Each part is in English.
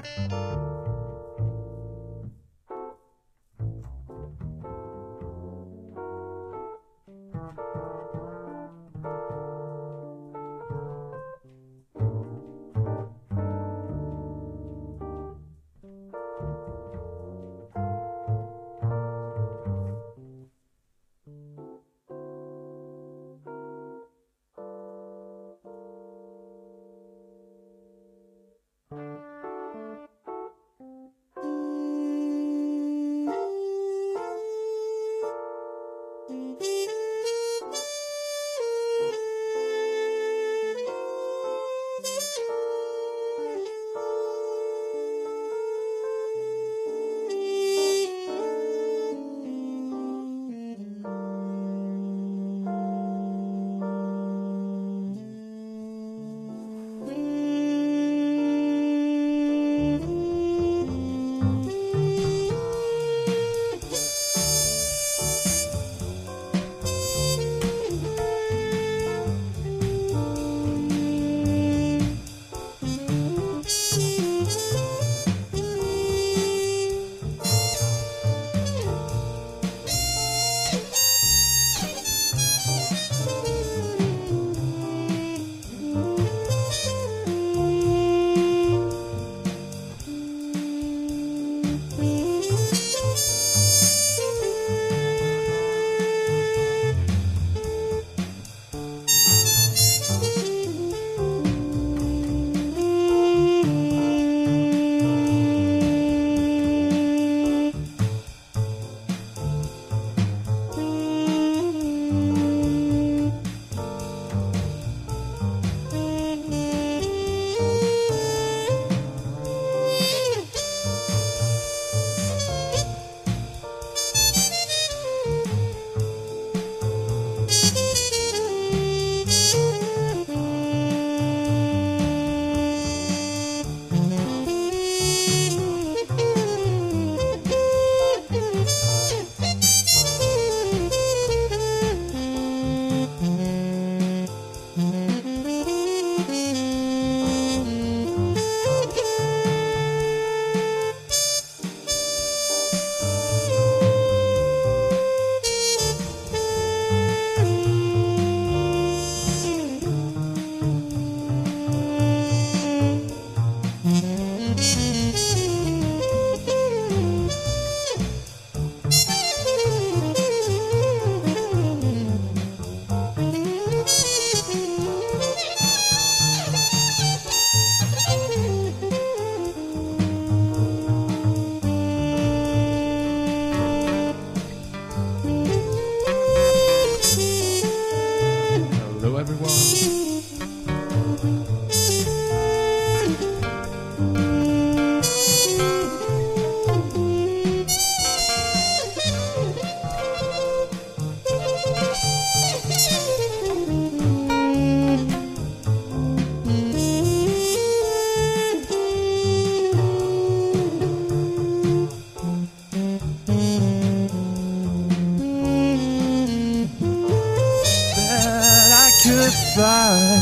could fly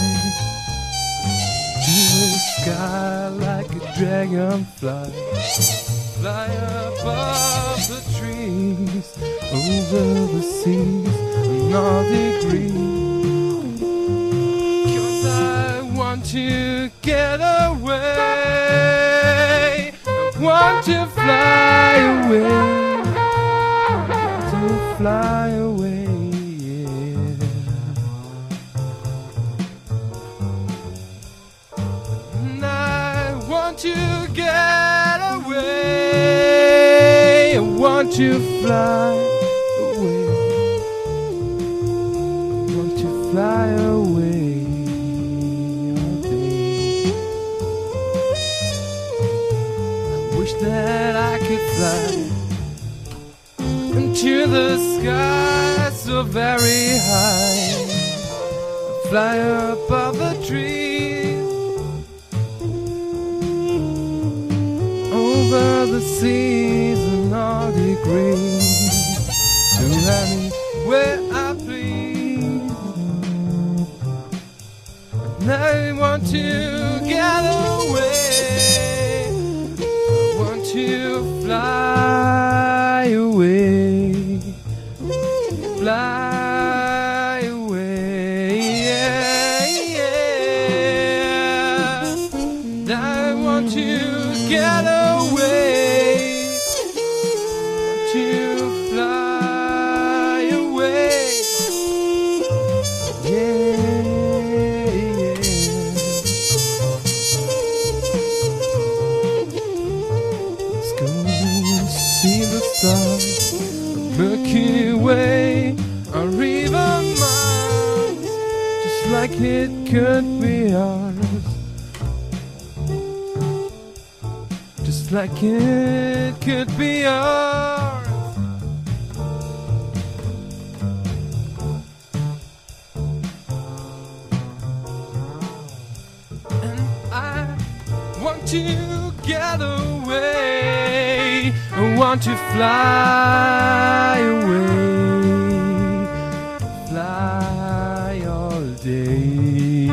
to the sky like a dragonfly, fly above the trees, over the seas and all degrees. 'Cause I want to get away, I want to fly away, to fly away. To get away, I want to fly away, I want to fly away all day. I wish that I could fly into the sky so very high, fly above the trees, over the seas and all degrees, to anywhere I please. And I want to get away, get away. Want to fly away. Yeah, yeah. Let's go see the stars, Milky Way, or even Mars, just like it could be ours. Just like it could be ours. And I want to get away. I want to fly away. Fly all day.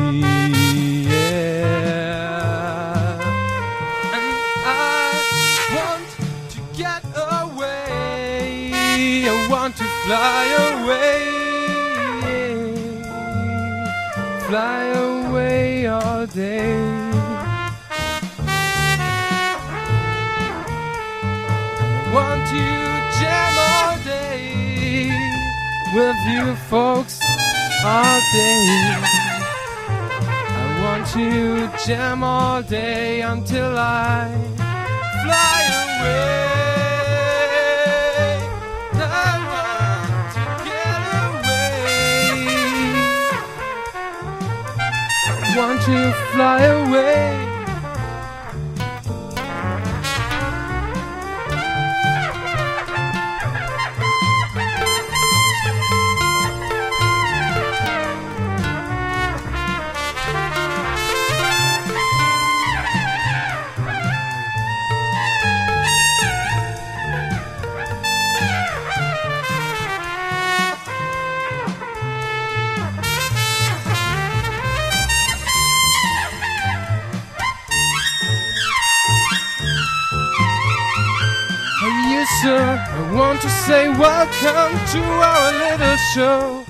I want to fly away, fly away all day. I want to jam all day with you folks all day. I want to jam all day until I fly away. Want to fly away. Sir, I want to say welcome to our little show.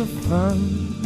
of fun.